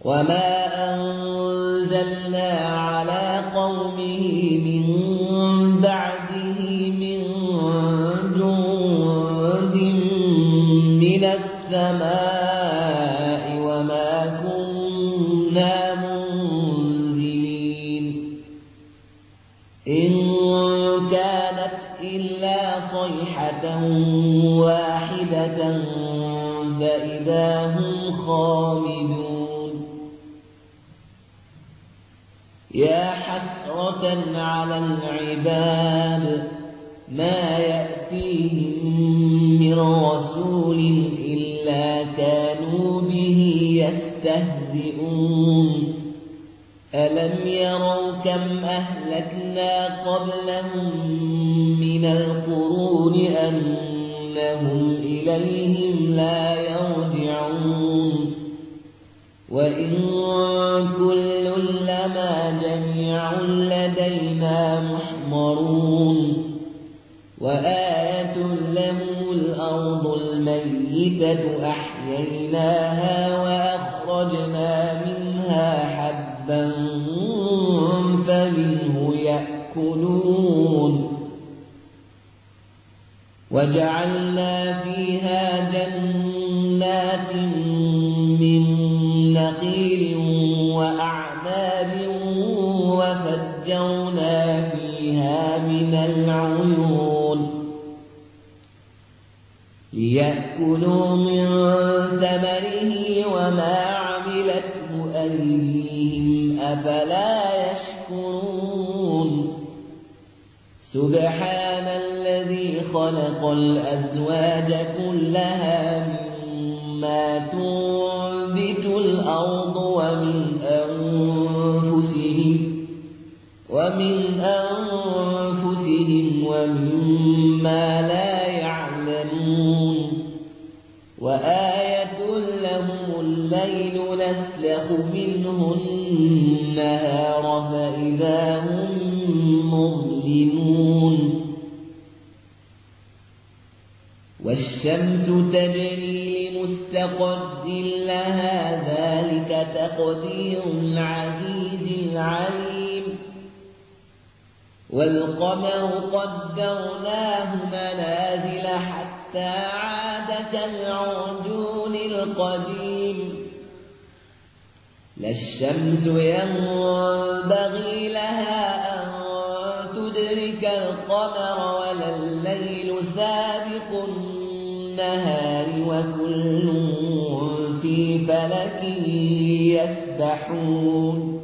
وما أنزلنا على قومه من بعده من جند من السماء وما كنا منزلين إن كانت إلا صيحة واحدة فإذا هم خامدون يا حسرة على العباد ما يأتيهم من رسول إلا كانوا به يستهزئون ألم يروا كم أهلكنا قبلهم من القرون أنهم إليهم لا يرجعون وإن كل لما جميع لدينا محضرون وآية لهم الأرض الميتة أحييناها وأخرجنا منها حبا فمنه يأكلون وجعلنا فيها جنات من نخيل وأعناب وفجرنا فيها من العيون ليأكلوا من ثمره وما عملته أيديهم أفلا يشكرون سبحان الذي خلق الأزواج كلها مما تنبت الأرض ومن أنفسهم ومما لا يعلمون وآية لهم الليل نسلخ منه النهار فإذا هم مظلمون والشمس تجري لمستقر لها ذلك تقدير العزيز العليم والقمر قدرناه منازل حتى عاد كالعرجون القديم لا الشمس ينبغي لها أن تدرك القمر ولا الليل سابق النهار وكل في فلك يسبحون